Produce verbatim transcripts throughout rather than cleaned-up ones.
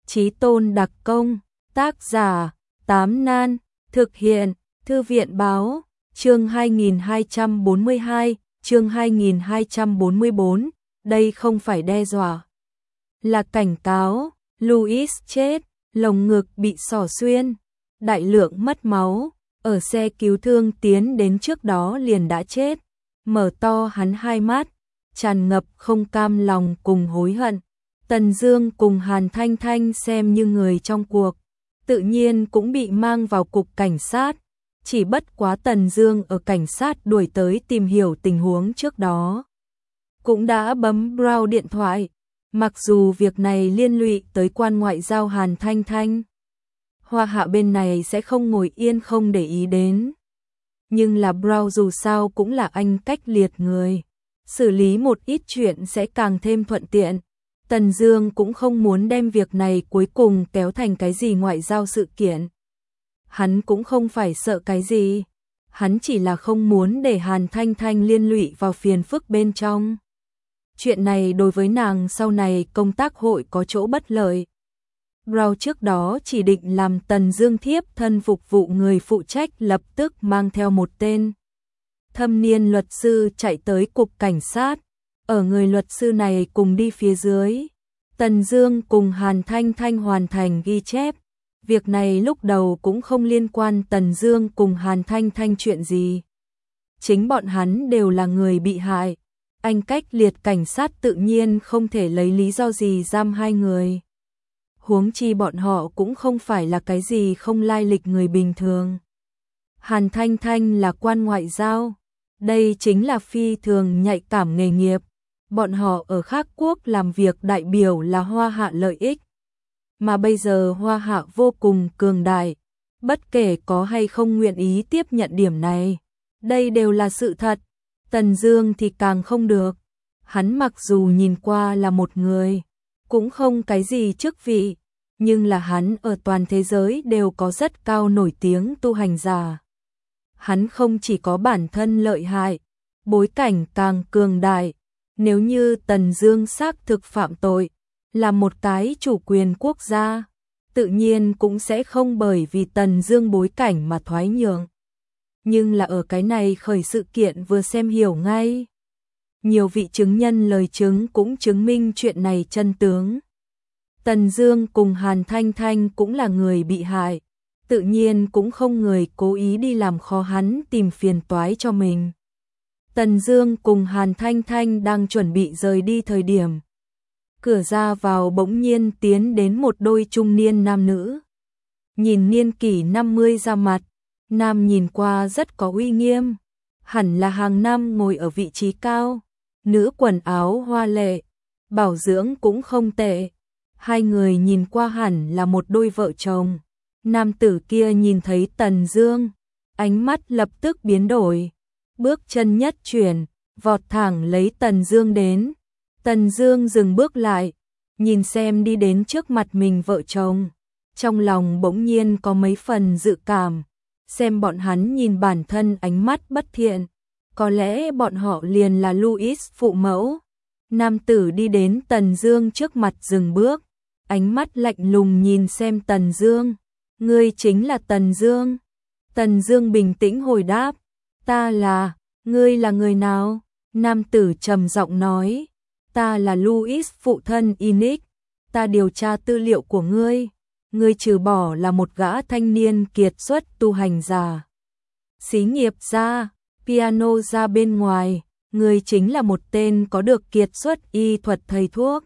Chí Tôn đặc công, tác giả, Tám Nan, thực hiện, Thư viện báo, chương hai nghìn hai trăm bốn mươi hai, chương hai nghìn hai trăm bốn mươi bốn, đây không phải đe dọa, là cảnh cáo. Louis chết, lồng ngực bị xỏ xuyên, đại lượng mất máu, ở xe cứu thương tiến đến trước đó liền đã chết, mở to hắn hai mắt, tràn ngập không cam lòng cùng hối hận. Tần Dương cùng Hàn Thanh Thanh xem như người trong cuộc, tự nhiên cũng bị mang vào cục cảnh sát, chỉ bất quá Tần Dương ở cảnh sát đuổi tới tìm hiểu tình huống trước đó, cũng đã bấm Brown điện thoại, mặc dù việc này liên lụy tới quan ngoại giao Hàn Thanh Thanh. Hoa Hạ bên này sẽ không ngồi yên không để ý đến. Nhưng là Brown dù sao cũng là anh cách liệt người, xử lý một ít chuyện sẽ càng thêm thuận tiện. Tần Dương cũng không muốn đem việc này cuối cùng kéo thành cái gì ngoại giao sự kiện. Hắn cũng không phải sợ cái gì, hắn chỉ là không muốn để Hàn Thanh Thanh liên lụy vào phiền phức bên trong. Chuyện này đối với nàng sau này công tác hội có chỗ bất lợi. Brown trước đó chỉ định làm Tần Dương thiếp thân phục vụ người phụ trách lập tức mang theo một tên thâm niên luật sư chạy tới cục cảnh sát, ở người luật sư này cùng đi phía dưới. Tần Dương cùng Hàn Thanh Thanh hoàn thành ghi chép, việc này lúc đầu cũng không liên quan Tần Dương cùng Hàn Thanh Thanh chuyện gì. Chính bọn hắn đều là người bị hại, anh cách liệt cảnh sát tự nhiên không thể lấy lý do gì giam hai người. Huống chi bọn họ cũng không phải là cái gì không lai lịch người bình thường. Hàn Thanh Thanh là quan ngoại giao, đây chính là phi thường nhạy cảm nghề nghiệp. Bọn họ ở khác quốc làm việc đại biểu là Hoa Hạ lợi ích. Mà bây giờ Hoa Hạ vô cùng cường đại, bất kể có hay không nguyện ý tiếp nhận điểm này, đây đều là sự thật. Tần Dương thì càng không được. Hắn mặc dù nhìn qua là một người, cũng không cái gì chức vị, nhưng là hắn ở toàn thế giới đều có rất cao nổi tiếng tu hành giả. Hắn không chỉ có bản thân lợi hại, bối cảnh càng cường đại. Nếu như Tần Dương xác thực phạm tội, là một cái chủ quyền quốc gia, tự nhiên cũng sẽ không bởi vì Tần Dương bối cảnh mà thoái nhượng. Nhưng là ở cái này khởi sự kiện vừa xem hiểu ngay. Nhiều vị chứng nhân lời chứng cũng chứng minh chuyện này chân tướng. Tần Dương cùng Hàn Thanh Thanh cũng là người bị hại, tự nhiên cũng không người cố ý đi làm khó hắn tìm phiền toái cho mình. Tần Dương cùng Hàn Thanh Thanh đang chuẩn bị rời đi thời điểm, cửa ra vào bỗng nhiên tiến đến một đôi trung niên nam nữ. Nhìn niên kỷ năm mươi ra mặt, nam nhìn qua rất có uy nghiêm, hẳn là hàng năm ngồi ở vị trí cao, nữ quần áo hoa lệ, bảo dưỡng cũng không tệ. Hai người nhìn qua hẳn là một đôi vợ chồng. Nam tử kia nhìn thấy Tần Dương, ánh mắt lập tức biến đổi, bước chân nhất chuyển, vọt thẳng lấy Tần Dương đến. Tần Dương dừng bước lại, nhìn xem đi đến trước mặt mình vợ chồng, trong lòng bỗng nhiên có mấy phần dự cảm, xem bọn hắn nhìn bản thân ánh mắt bất thiện, có lẽ bọn họ liền là Louis phụ mẫu. Nam tử đi đến Tần Dương trước mặt dừng bước, ánh mắt lạnh lùng nhìn xem Tần Dương. Ngươi chính là Tần Dương? Tần Dương bình tĩnh hồi đáp, ta là. Ngươi là người nào? Nam tử trầm giọng nói, ta là Louis phụ thân Inic, ta điều tra tư liệu của ngươi, ngươi trừ bỏ là một gã thanh niên kiệt xuất tu hành giả, xí nghiệp gia, piano gia bên ngoài, ngươi chính là một tên có được kiệt xuất y thuật thầy thuốc.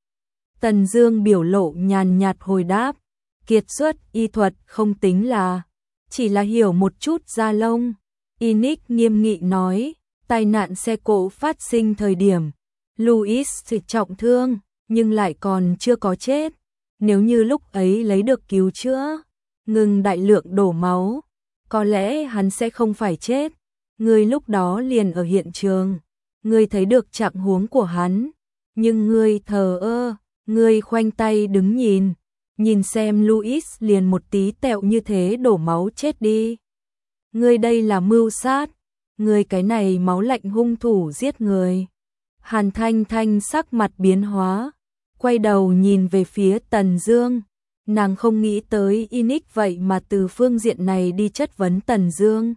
Tần Dương biểu lộ nhàn nhạt hồi đáp, kiệt xuất y thuật không tính là, chỉ là hiểu một chút da lông. Inic nghiêm nghị nói, tai nạn xe cộ phát sinh thời điểm, Louis trọng thương, nhưng lại còn chưa có chết. Nếu như lúc ấy lấy được cứu chữa, ngừng đại lượng đổ máu, có lẽ hắn sẽ không phải chết. Ngươi lúc đó liền ở hiện trường, ngươi thấy được trạng huống của hắn, nhưng ngươi thờ ơ, ngươi khoanh tay đứng nhìn, nhìn xem Louis liền một tí tẹo như thế đổ máu chết đi. Ngươi đây là mưu sát, ngươi cái này máu lạnh hung thủ giết người. Hàn Thanh Thanh sắc mặt biến hóa, quay đầu nhìn về phía Tần Dương, Nàng không nghĩ tới Inic vậy mà từ phương diện này đi chất vấn Tần Dương.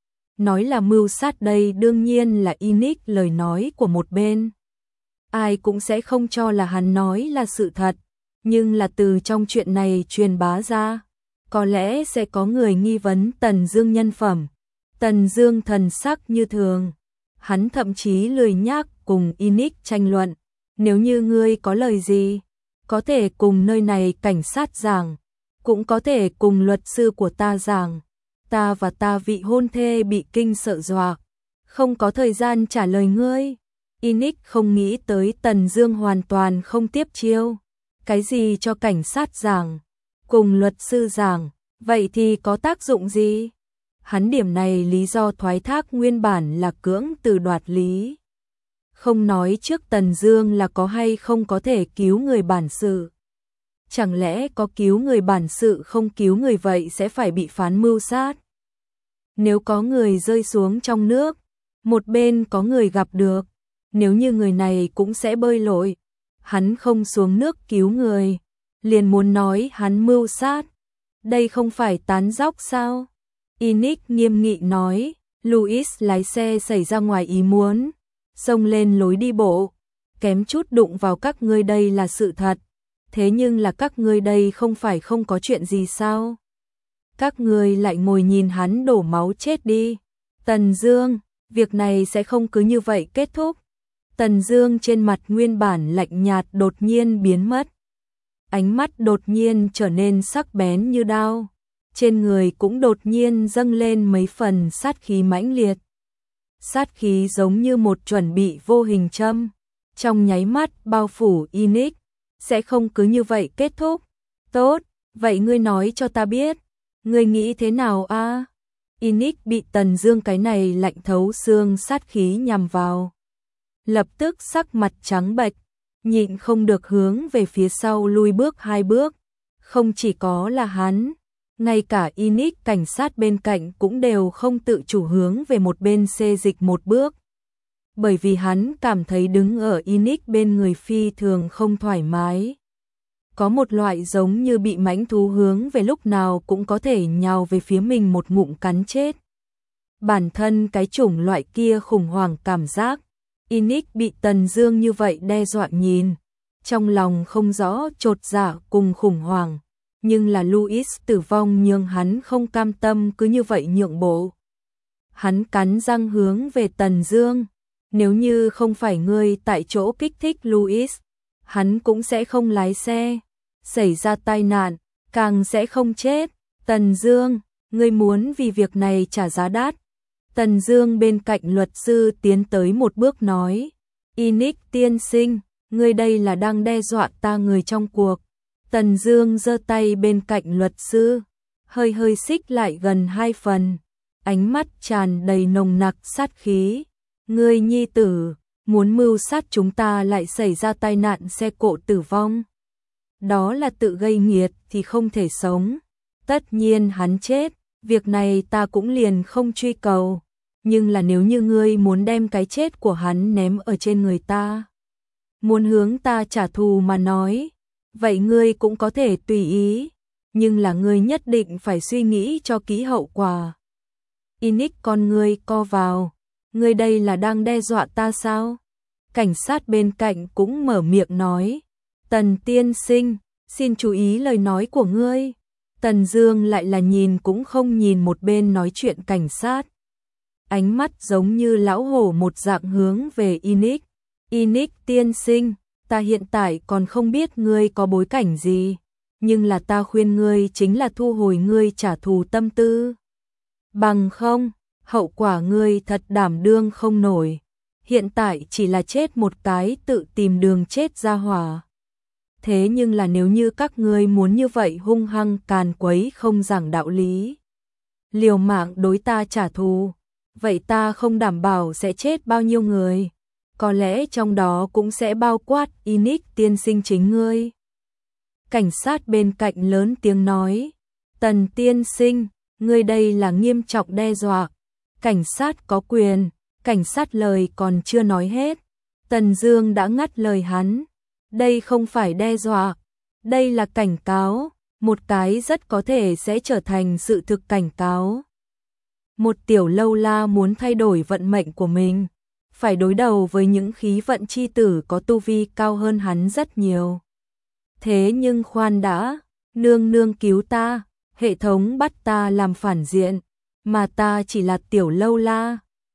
Nói là mưu sát đây đương nhiên là Inic lời nói của một bên. Ai cũng sẽ không cho là hắn nói là sự thật, nhưng là từ trong chuyện này truyền bá ra, có lẽ sẽ có người nghi vấn Tần Dương nhân phẩm. Tần Dương thần sắc như thường, hắn thậm chí lười nhác cùng Inic tranh luận, nếu như ngươi có lời gì, có thể cùng nơi này cảnh sát giảng, cũng có thể cùng luật sư của ta giảng. Ta và ta vị hôn thê bị kinh sợ dọa, không có thời gian trả lời ngươi. Inic không nghĩ tới Tần Dương hoàn toàn không tiếp chiêu. Cái gì cho cảnh sát giảng, cùng luật sư giảng, vậy thì có tác dụng gì? Hắn điểm này lý do thoái thác nguyên bản là cưỡng từ đoạt lý. Không nói trước Tần Dương là có hay không có thể cứu người bản sự. Chẳng lẽ có cứu người bản sự không cứu người vậy sẽ phải bị phán mưu sát? Nếu có người rơi xuống trong nước, một bên có người gặp được, nếu như người này cũng sẽ bơi lội, hắn không xuống nước cứu người, liền muốn nói hắn mưu sát. Đây không phải tán dóc sao? Inic nghiêm nghị nói, Louis lái xe xảy ra ngoài ý muốn, xông lên lối đi bộ, kém chút đụng vào các ngươi đây là sự thật. Thế nhưng là các ngươi đây không phải không có chuyện gì sao? Các ngươi lại ngồi nhìn hắn đổ máu chết đi. Tần Dương, việc này sẽ không cứ như vậy kết thúc. Tần Dương trên mặt nguyên bản lạnh nhạt đột nhiên biến mất. Ánh mắt đột nhiên trở nên sắc bén như đao. Trên người cũng đột nhiên dâng lên mấy phần sát khí mãnh liệt. Sát khí giống như một chuẩn bị vô hình châm, trong nháy mắt bao phủ Inic. Sẽ không cứ như vậy kết thúc. Tốt, vậy ngươi nói cho ta biết, ngươi nghĩ thế nào a? À? Inic bị Tần Dương cái này lạnh thấu xương sát khí nhằm vào, lập tức sắc mặt trắng bệch, nhịn không được hướng về phía sau lui bước hai bước. Không chỉ có là hắn, ngay cả Inic cảnh sát bên cạnh cũng đều không tự chủ hướng về một bên xê dịch một bước. Bởi vì hắn cảm thấy đứng ở Inic bên người phi thường không thoải mái. Có một loại giống như bị mãnh thú hướng về lúc nào cũng có thể nhào về phía mình một ngụm cắn chết. Bản thân cái chủng loại kia khủng hoảng cảm giác, Inic bị Tần Dương như vậy đe dọa nhìn, trong lòng không rõ chột dạ cùng khủng hoảng, nhưng là Louis tử vong nhưng hắn không cam tâm cứ như vậy nhượng bộ. Hắn cắn răng hướng về Tần Dương, nếu như không phải ngươi tại chỗ kích thích Louis, hắn cũng sẽ không lái xe, xảy ra tai nạn, càng sẽ không chết. Tần Dương, ngươi muốn vì việc này trả giá đắt. Tần Dương bên cạnh luật sư tiến tới một bước nói, Inic tiên sinh, ngươi đây là đang đe dọa ta người trong cuộc. Tần Dương giơ tay bên cạnh luật sư, hơi hơi xích lại gần hai phần, ánh mắt tràn đầy nồng nặc sát khí. Ngươi nhi tử, muốn mưu sát chúng ta lại xảy ra tai nạn xe cộ tử vong. Đó là tự gây nghiệt thì không thể sống. Tất nhiên hắn chết, việc này ta cũng liền không truy cầu. Nhưng là nếu như ngươi muốn đem cái chết của hắn ném ở trên người ta, muốn hướng ta trả thù mà nói, vậy ngươi cũng có thể tùy ý. Nhưng là ngươi nhất định phải suy nghĩ cho kỹ hậu quả. Inic con ngươi co vào. Ngươi đây là đang đe dọa ta sao? Cảnh sát bên cạnh cũng mở miệng nói, Tần tiên sinh, xin chú ý lời nói của ngươi. Tần Dương lại là nhìn cũng không nhìn một bên nói chuyện cảnh sát. Ánh mắt giống như lão hổ một dạng hướng về Inic. Inic tiên sinh, ta hiện tại còn không biết ngươi có bối cảnh gì, nhưng là ta khuyên ngươi chính là thu hồi ngươi trả thù tâm tư. Bằng không, hậu quả ngươi thật đảm đương không nổi. Hiện tại chỉ là chết một cái tự tìm đường chết ra hỏa. Thế nhưng là nếu như các ngươi muốn như vậy hung hăng càn quấy không giảng đạo lý, liều mạng đối ta trả thù, vậy ta không đảm bảo sẽ chết bao nhiêu người. Có lẽ trong đó cũng sẽ bao quát Inic tiên sinh chính ngươi. Cảnh sát bên cạnh lớn tiếng nói, Tần tiên sinh, ngươi đây là nghiêm trọng đe dọa. Cảnh sát có quyền. Cảnh sát lời còn chưa nói hết, Tần Dương đã ngắt lời hắn. Đây không phải đe dọa, đây là cảnh cáo. một cái rất có thể sẽ trở thành sự thực cảnh cáo. Một tiểu lâu la muốn thay đổi vận mệnh của mình, phải đối đầu với những khí vận chi tử có tu vi cao hơn hắn rất nhiều. Thế nhưng khoan đã, nương nương cứu ta, hệ thống bắt ta làm phản diện, mà ta chỉ là tiểu lâu la,